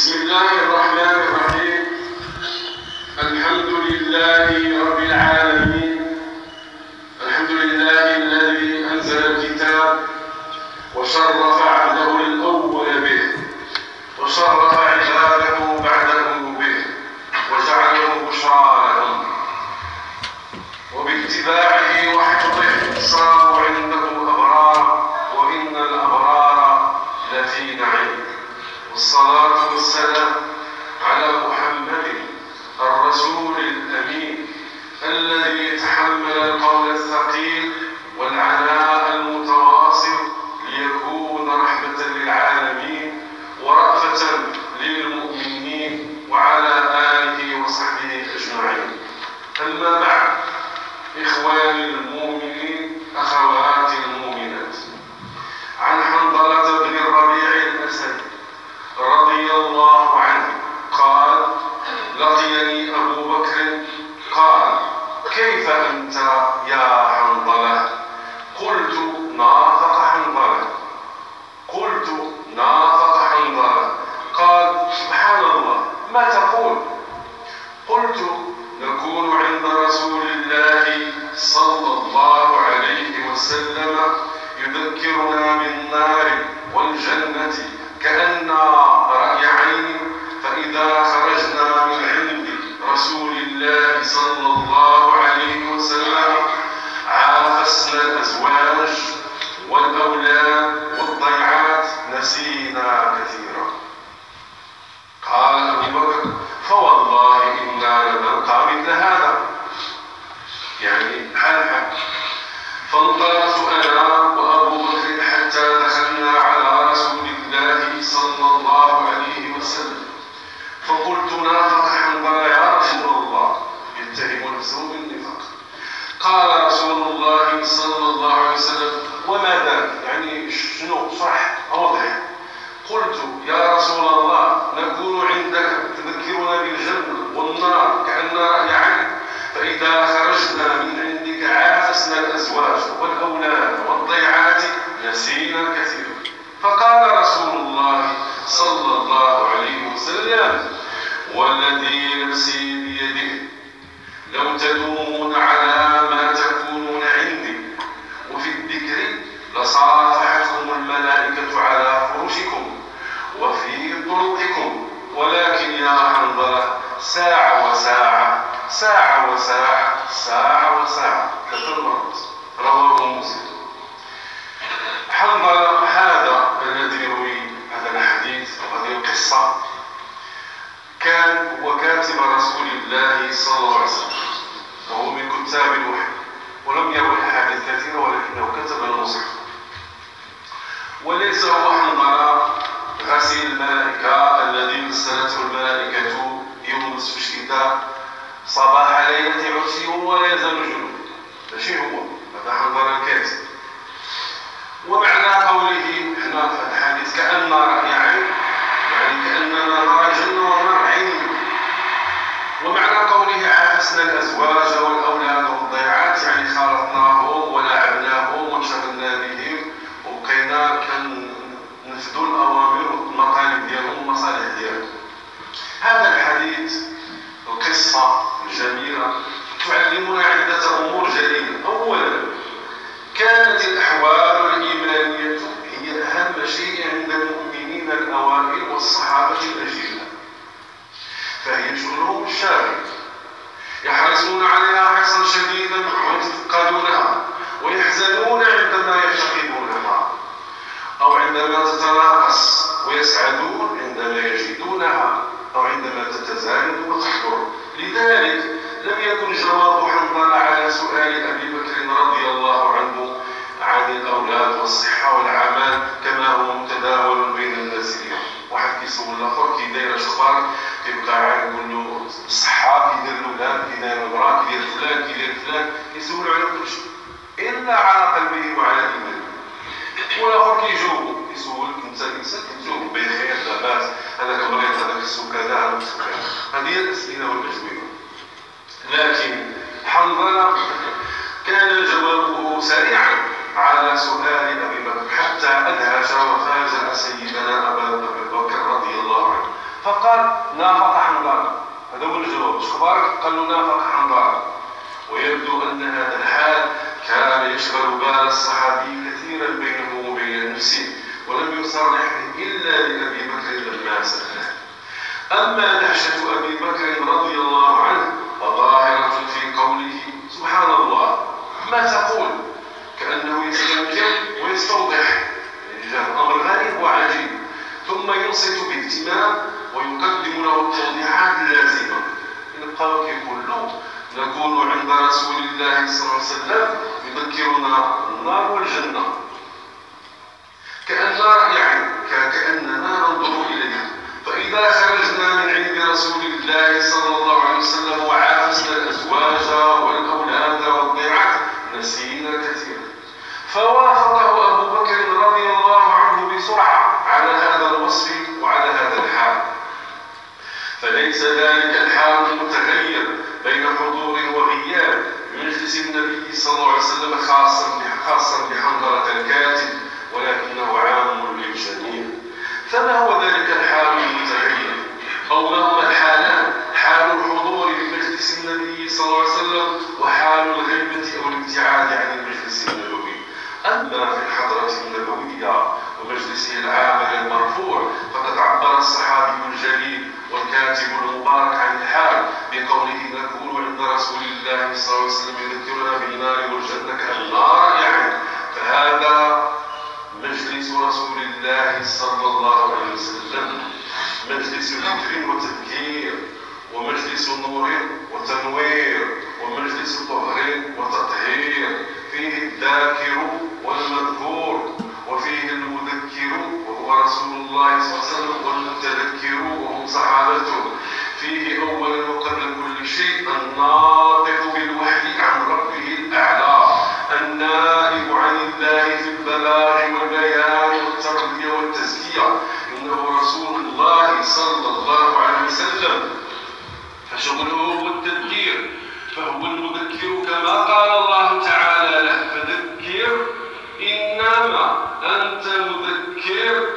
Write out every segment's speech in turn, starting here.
بسم الله الرحمن الرحيم. الحمد لله رب العالمين. الحمد لله الذي أنزل الكتاب وشرف عبده الأول به، وشرف عباده بعده به، وجعله بشرى لهم، وباتباعه وحفظه صاروا عنده أبرار، وإن الأبرار لفي نعيم. والصلاة والسلام على محمد الرسول الأمين الذي تحمل القول الثقيل والعناء المتواصل ليكون رحمة للعالمين ورأفة للمؤمنين، وعلى آله وصحبه أجمعين. أما بعد، إخواني المؤمنين، أخواتي المؤمنات، عن حنظلة بن الربيع الأسدي رضي الله عنه قال: لقيني أبو بكر قال: كيف أنت يا حنظلة؟ قلت: نافق حنظلة. قال: سبحان الله، ما تقول؟ قلت: نكون عند رسول الله صلى الله عليه وسلم يذكرنا بالنار والجنة كأننا رأي عين، فإذا خرجنا من عند رسول الله صلى الله عليه وسلم عافسنا الأزواج والأولاد والضيعات، نسينا كثيرا. قال أبو بكر: فوالله إنا لنلقى مثل هذا، يعني حال. فانطلقت أنا وأبو بكر حتى دخلنا على رسول الله صلى الله عليه وسلم، فقلت: نافق حنظلة يا رسول الله، يتهم نفسه بالنفاق. قال رسول الله صلى الله عليه وسلم: وما ذاك؟ يعني شنو؟ صح، أوضح. قلت: يا رسول الله، نكون عندك تذكرنا بالجنة والنار كأننا رأي عين، فإذا خرجنا من عندك عافسنا الأزواج والأولاد والضيعات، نسينا كثيرا. فقال رسول الله صلى الله عليه وسلم: والذي نفسي بيده لو تدومون على ما تكونون عندي وفي الذكر لصافحتكم الملائكة على فرشكم وفي طرقكم، ولكن يا حنظلة ساعة وساعة، ساعة وساعة، ساعة وساعة، 3 مرات. رواه مسلم. حنظلة هذا الذي يروي هذا الحديث وهذه القصة كان هو كاتب رسول الله صلى الله عليه وسلم، وهو من كتاب الوحي، ولم يروي أحاديث كثيرة، ولكنه كتب المصحف. وليس هو حنظلة غسيل الملائكة الذي غسلته الملائكة يوم استشهد صباح ليلة عرسه ولا يزال جنوبا، ماشي هو هذا حنظلة الكاتب. ومعنى قوله هنا في الحديث كأننا رأي عين، يعني كأننا نرى الجنة ونرى عين. ومعنى قوله عافسنا الأزواج والأولاد والضيعات، يعني خالطناهم ولعبناهم وانشغلنا بهم وبقينا كنفذوا الأوامر والمطالب ديالهم والمصالح ديالهم. هذا الحديث، القصة الجميلة، تعلمنا عدة أمور جليلة. أولا، كانت الأحوال الإيمانية هي أهم شيء عند المؤمنين الأوائل والصحابة الأجلاء، فهي شغلهم الشاغل، يحرصون عليها حرصا شديدا ويتفقدونها ويحزنون عندما يفتقدونها، أو عندما تتناقص، ويسعدون عندما يجدونها، أو عندما تتزايد وتحضر. لذلك لم يكن جواب حنظلة على سؤال أبي بكر رضي الله عنه عن الأولاد والصحة والعمل كما هو متداول بين الناس اليوم. واحد كيسول الآخر كي داير الاخبار، كيبقى يقول له الصحة، كي داير الأولاد، كي داير المرأة، كي داير فلان، كي داير فلان، كيسولوا على كل شيء إلا على قلبه وعلى إيمانه. والآخر كيجاوب، كيسولك أنت الإنسان، كتجاوب بخير، لاباس، هذاك مريض، هذاك السكر، هذاك السكر. هذه هي الأسئلة والأجوبة. لكن حنظلة كان جوابه سريعا على سؤال أبي بكر، حتى أدهش وفاجأ سيدنا أبا بكر رضي الله عنه. فقال نافق حنظلة. هذا هو الجواب. اخبارك؟ قال له نافق حنظلة. ويبدو أن هذا الحال كان يشغل بال الصحابي كثيرا بينه وبين نفسه، ولم يصرح إلا لأبي بكر لما سأله. أما دهشة أبي بكر رضي الله عنه فظاهرة في قوله سبحان الله ما تقول، كأنه يستنكر ويستوضح، يعني أمر غريب وعجيب، ثم ينصت باهتمام ويقدم له التوضيحات اللازمة. يبقى كيقول له نكون عند رسول الله صلى الله عليه وسلم يذكرنا النار والجنة، كأننا ننظر إليه. فإذا خرجنا من عند رسول الله صلى الله عليه وسلم وعافسنا الأزواج والأولاد والضيعة نسينا كثيرا. فوافقه أبو بكر رضي الله عنه بسرعة على هذا الوصف وعلى هذا الحال. فليس ذلك الحال المتغير بين حضور وغياب مجلس النبي صلى الله عليه وسلم خاصا بحنظلة الكاتب، ولكنه عام للجميع. فما هو ذلك الحال المتغير؟ أو ما هما الحالان؟ حال الحضور بمجلس النبي صلى الله عليه وسلم وحال الغيبة أو الابتعاد عن المجلس النبوي. أما في الحضرة النبوية ومجلسه العام المرفوع فقد عبر الصحابي الجليل والكاتب المبارك عن الحال بقوله نكون عند رسول الله صلى الله عليه وسلم يذكرنا بالنار والجنة كالنار، فهذا مجلس رسول الله صلى الله عليه وسلم مجلس ذكر وتذكير، ومجلس نور وتنوير، ومجلس طهر وتطهير، فيه الذاكر والمذكور، وفيه المذكر وهو رسول الله صلى الله عليه وسلم، والمتذكر وهم صحابته. فيه أولا وقبل كل شيء الناطق بالوحي عن ربه الأعلى، النائب عن الله في البلاغ والبيان والتربية والتزكية، إنه رسول الله صلى الله عليه وسلم. فشغله هو التذكير، فهو المذكر كما قال الله تعالى له فذكر إنما أنت مذكر،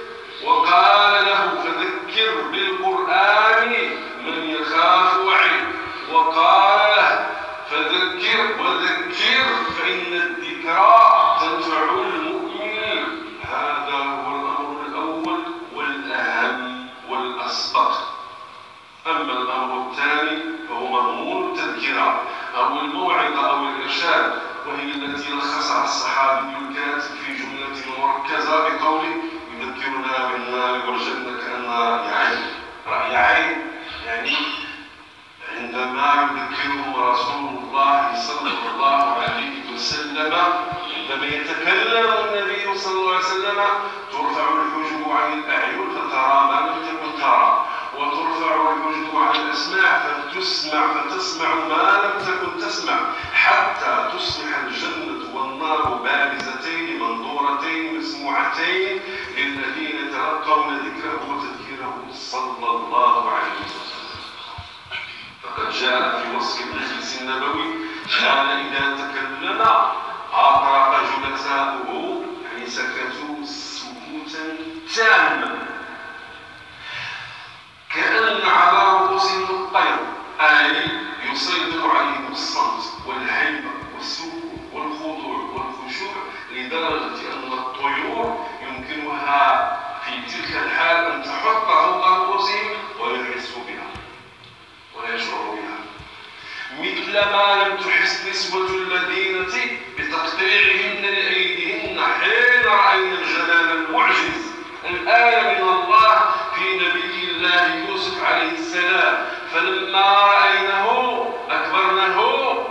وقال له فذكر بالقرآن من يخاف وعيد، وقال له فذكر وذكر فإن الذكرى تنفع المؤمنين. هذا هو الأمر الأول والأهم والأسبق. أما الأمر الثاني فهو مضمون التذكرة أو الموعظة أو الإرشاد، وهي التي لخصها الصحابي الكاتب في جملة مركزة بقوله يذكرنا بالنار والجنة كأنها رأي عين، يعني عندما يذكرهم رسول الله صلى الله عليه وسلم، عندما يتكلم النبي صلى الله عليه وسلم ترفع الحجب عن الأعين فترى ما لم تكن ترى، وترفع الحجب عن الأسماع فتسمع ما لم تكن تسمع، حتى تصبح الجنة والنار بارزتين منظورتين مسموعتين للذين يتلقون ذكره وتذكيره صلى الله عليه وسلم. فقد جاء في وصف المجلس النبوي كان إذا تكلم أطرق جلساؤه، يعني سكتوا سكوتا تاما كأن على رؤوسهم الطير، أي يسيطر عليهم الصمت والهيبة والسكون والخضوع والخشوع، لدرجة أن الطيور يمكنها في تلك الحال أن تحط فوق رؤوسهم ولا يحسوا بها ولا يشعروا بها، مثل ما لم تحس نسوة المدينة بتقطيعهن لأيديهن حين رأينا الجلال المعجز الآية من الله في نبي الله يوسف عليه السلام، فلما رأينه أكبرنه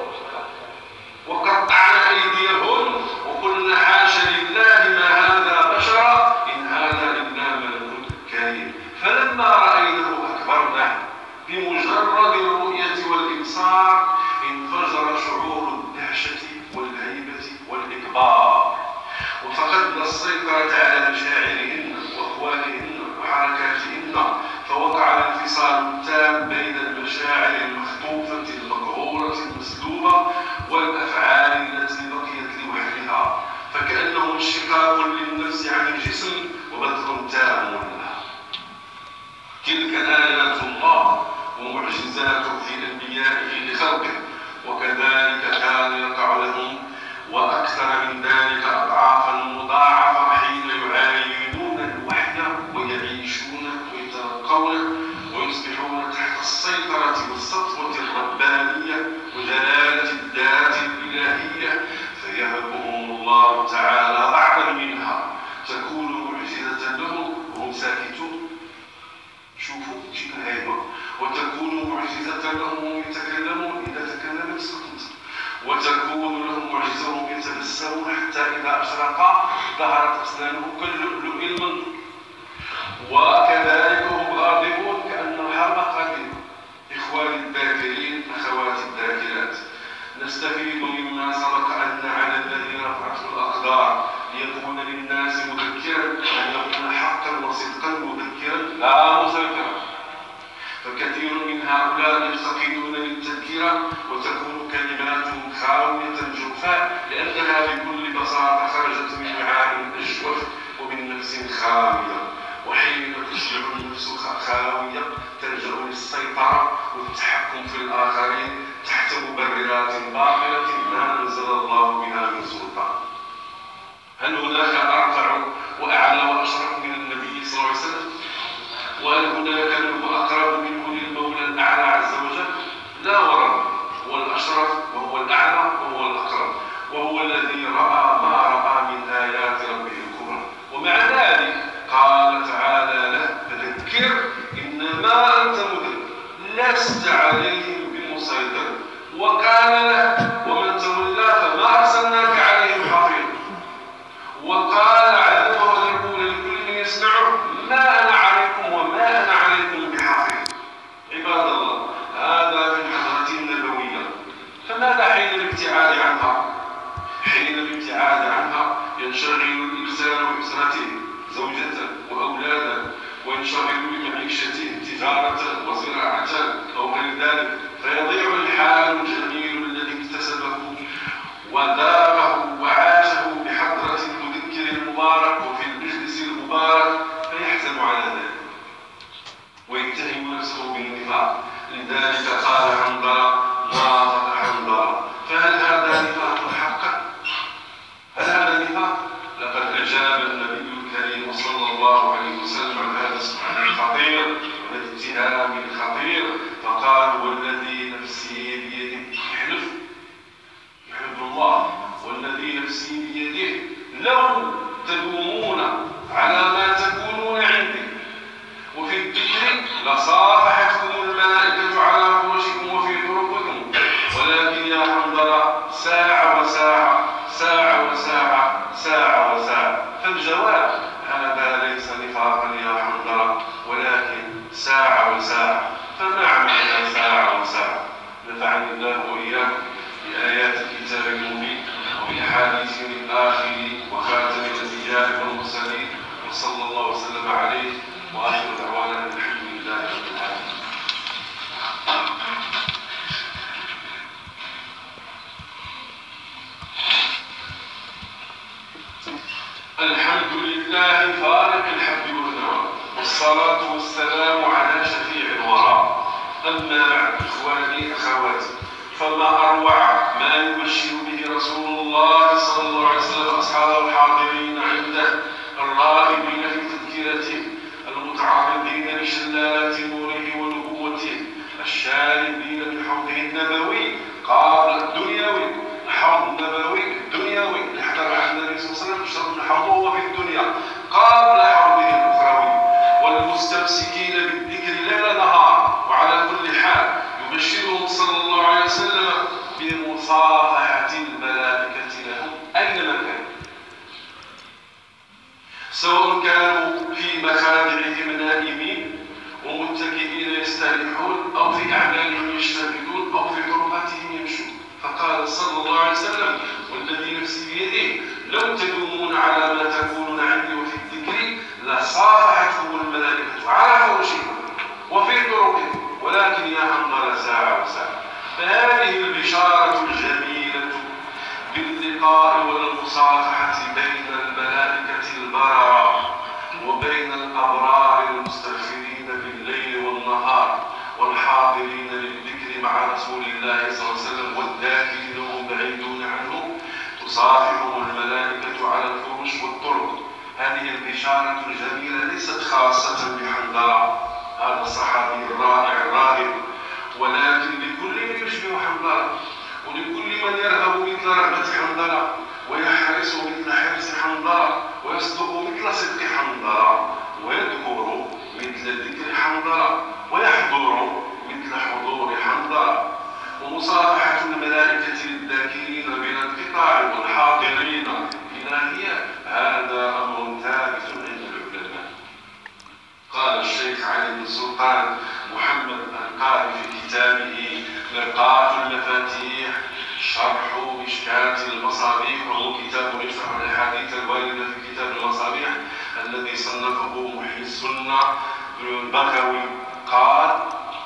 وقطعنا أيديهن وقلنا حاشا لله ما هذا بشرا إن هذا إلا ملك كريم، فلما رأينه أكبرنه. بمجرد الرؤية والإبصار انفجر شعور الدهشة والهيبة والإكبار، وفقدنا السيطرة على مشاعرهن وأقوالهن وحركاتهن، فوقع الانفصال التام بين المشاعر المخطوفة المقهورة المسلوبة والأفعال التي بقيت لوحدها، فكأنه انشقاق للنفس عن الجسم وبتر تام لها. تلك آيات الله ومعجزاته في أنبيائه لخلقه، وكذلك كان يقع لهم وأكثر من ذلك أضعافا مضاعفة حين يعاينون الوحي ويعيشون ويتلقون ويصبحون تحت السيطرة والسطوة الربانية وجلالة الذات الإلهية، فيهبهم الله تعالى بعضا منها تكون معجزة لهم وهم ساكتون. شوفوا شيء الهيبة. وتكون معجزة لهم وهم يتكلمون، إذا تكلم سكت. وتكون لهم معجزة وهم يتبسمون حتى إذا أشرق ظهرت أسنانهم كاللؤلؤ المنضود. وكذلك هم غاضبون كأن الحرب قادمة. إخواني الذاكرين، أخواتي الذاكرات، نستفيد مما سبق أن على الذي رفعته الأقدار ليكون للناس مذكرا، أن يكون حقا وصدقا مذكرا لا مذكرا. فكثير من هؤلاء يفتقدون للتذكرة وتكون كلماتهم خاوية جوفاء، لأنها بكل بساطة خرجت من معان أجوف ومن نفس خاوية. وحين تصبح النفس خاوية تلجأ للسيطرة والتحكم في الآخرين تحت مبررات باطلة ما أنزل الله بها من سلطان. هل هناك أرفع وأعلى وأشرف من النبي صلى الله عليه وسلم؟ وهل هناك من هو أقرب منه للمولى الأعلى عز وجل؟ لا ورب. هو الأشرف وهو الأعلى وهو الأقرب، وهو الذي رأى ما رأى من آيات ربه الكبرى. ومع ذلك قال تعالى له: فذكر إنما أنت مذكر لست عليهم بمسيطر. وقال له: ومن تولى فما أرسلناك عليهم حفيظا. وقال عذبه ويقول لكل من يسمعه: ما أنا عليكم وما أنا عليكم بحفيظ. عباد الله، هذا في الحضرة النبوية. فماذا حين الابتعاد عنها؟ حين الابتعاد عنها ينشغل الإنسان بأسرته، زوجته وأولاده، وينشغل بمعيشته تجارة وزراعة أو غير ذلك، فيضيع الحال الجميل الذي اكتسبه وداره وعاشه بحضرة المذكر المبارك وفي المجلس المبارك، فيحزن على ذلك ويتهم نفسه بالنفاق. لذلك قال حنظلة: نافق حنظلة. فهل هذا نفاق حقا؟ هل هذا نفاق؟ لقد أجاب النبي الكريم صلى الله عليه وسلم عن هذا السؤال الخطير والاتهام الخطير، فقال: والذي نفسي بيده، يحلف الله، والذي نفسي بيده لو تدومون على ما تكونون عندي وفي الذكر لصافحتكم الملائكة على فرشكم وفي طرقكم، ولكن يا حنظلة ساعة وساعة، ساعة وساعة، ساعة وساعة. فالجواب: هذا ليس نفاقا يا حنظلة، ولكن ساعة وساعة. فما معنى ساعة وساعة؟ نفعني الله وإياكم بآيات الكتاب المبين وبأحاديث الآخر وخاتم الأنبياء والمرسلين، وصلى الله وسلم عليه، وآخر دعوانا الحمد لله رب العالمين. الحمد لله فارق الحب والنوى، والصلاة والسلام على شفيع الورى. أما بعد، إخواني أخواتي، فما أروع ما يبشر به رسول الله صلى الله عليه وسلم أصحاب الحاضرين عنده الراغبين في تذكيرته، المتعرضين لشلالات نوره ونبوته، الشاربين من حوضه النبوي قبل الدنيوي. الحوض النبوي الدنيوي اللي حضر عن النبي صلى الله عليه وسلم يشرب من حوضه وهو في الدنيا قبل حوضه الأخروي. والمستمسكين بالذكر ليل نهار. وعلى كل حال يبشرهم صلى الله عليه وسلم بمصافحة الملائكة لهم أينما كانوا، سواء كانوا في مخادعهم نائمين ومتكئين يستريحون، أو في أعمالهم يشتغلون، أو في طرقاتهم يمشون. فقال صلى الله عليه وسلم: والذي نفسي بيده لو تدومون على ما تكونون عندي وفي الذكر لصافحتكم الملائكة على فرشكم وفي طرقكم، ولكن يا حنظلة ساعة وساعة. فهذه البشارة الجميلة باللقاء والمصافحة بين الملائكة البررة وبين الأبرار المستغفرين بالليل تصافحهم الملائكة على الفرش والطرق. هذه البشارة الجميلة ليست خاصة بحنظلة هذا الصحابي الرائع الراهب، ولكن لكل من يشبه حنظلة، ولكل من يرهب مثل رهبة حنظلة، ويحرص مثل حرص حنظلة، ويصدق مثل صدق حنظلة، ويذكر مثل ذكر حنظلة، ويحضر مثل حضور حنظلة. ومصافحة الملائكة للذاكرين بلا انقطاع والحاضرين إلهية هذا أمر ثابت عند العلماء. قال الشيخ علي بن سلطان محمد القاري في كتابه مرقاة المفاتيح شرح مشكاة المصابيح، وهو كتاب يشرح الأحاديث الواردة في كتاب المصابيح الذي صنفه محيي السنة البغوي، قال: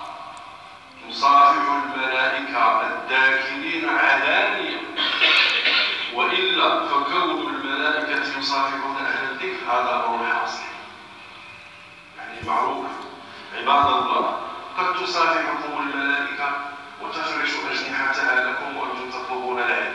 تصافح الملائكة الذاكرين علانية، وإلا فكون الملائكة يصافحون أهل الذكر هذا أمر حاصل، يعني معروف. عباد الله، قد تصافحكم الملائكة وتفرش أجنحتها لكم وأنتم تطلبون العلم،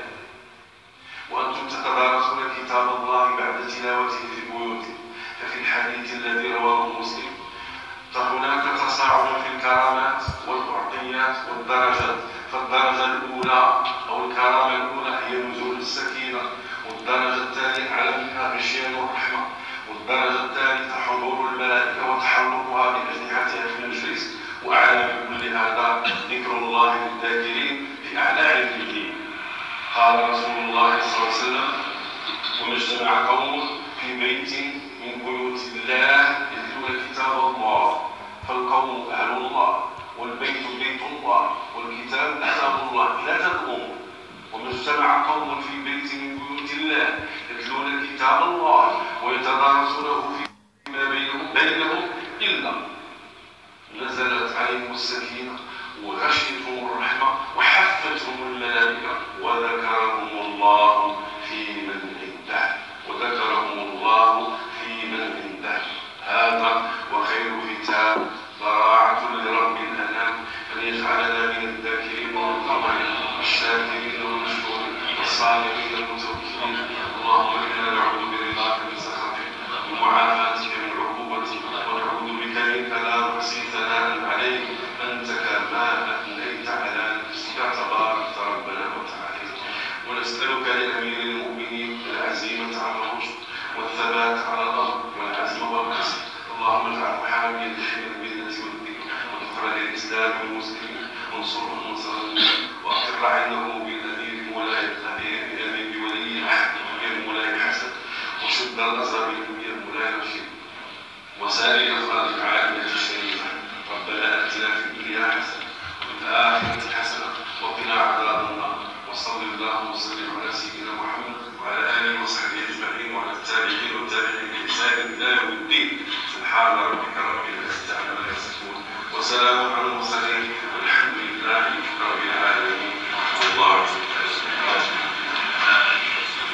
وأنتم تتدارسون كتاب الله بعد تلاوته في بيوتكم. ففي الحديث الذي رواه مسلم فهناك تصاعد في الكرامات والأعطيات والدرجات. فالدرجة الأولى أو الكرامة الأولى هي نزول السكينة، والدرجة الثانية أعلى منها غشيان الرحمة، والدرجة الثالثة حضور الملائكة وتحركها بأجنحتها في المجلس، وأعلى من كل هذا ذكر الله للذاكرين في أعلى علمه. قال رسول الله صلى الله عليه وسلم: وما اجتمع قوم في بيت من بيوت الله يتلون كتاب الله فالقوم أهل الله، والبيت بيت الله، والكتاب كتاب الله، لا تقوم. وما اجتمع قوم في بيت من بيوت الله يتلون كتاب الله ويتدارسونه فيما بينهم إلا نزلت عليهم السكينة وغشيتهم الرحمة وحفتهم الملائكة وذكرهم الله في من عنده، وذكرهم الله في من عنده. هذا وخير ختام ضراعة لرب الأنام، أن يجعلنا من الذاكرين والطاعين الشاكرين والمشكورين الصابرين المتوكلين. اللهم إنا نعوذ برضاك من سخطك ومعافاتك من عقوبتك، ونعوذ بك منك لا نحصي ثناء عليك أنت كما أثنيت على نفسك تبارك ربنا وتعالى. ونسألك لأمير المؤمنين العزيمة على الرشد والثبات على الأمر والعزم والقصد. اللهم اجعله حاميا لحمى الملة والذكر وذكرى للإسلام والمسلمين، وانصرهم نصرا، وأقر عينه بالأمير بولي العهد مولاي حسن، وشد الأزهر مولاي رشيد، وسائر أفراد العالمية الشريفة. ربنا آتنا في الدنيا حسنة وفي الآخرة حسنة وقنا عذاب النار. وصلى الله وسلم على سيدنا محمد وعلى آله وصحبه أجمعين، وعلى التابعين والتابعين بإحسان إلى يوم الدين. سبحان ربك رب العزة عما يصفون، وسلام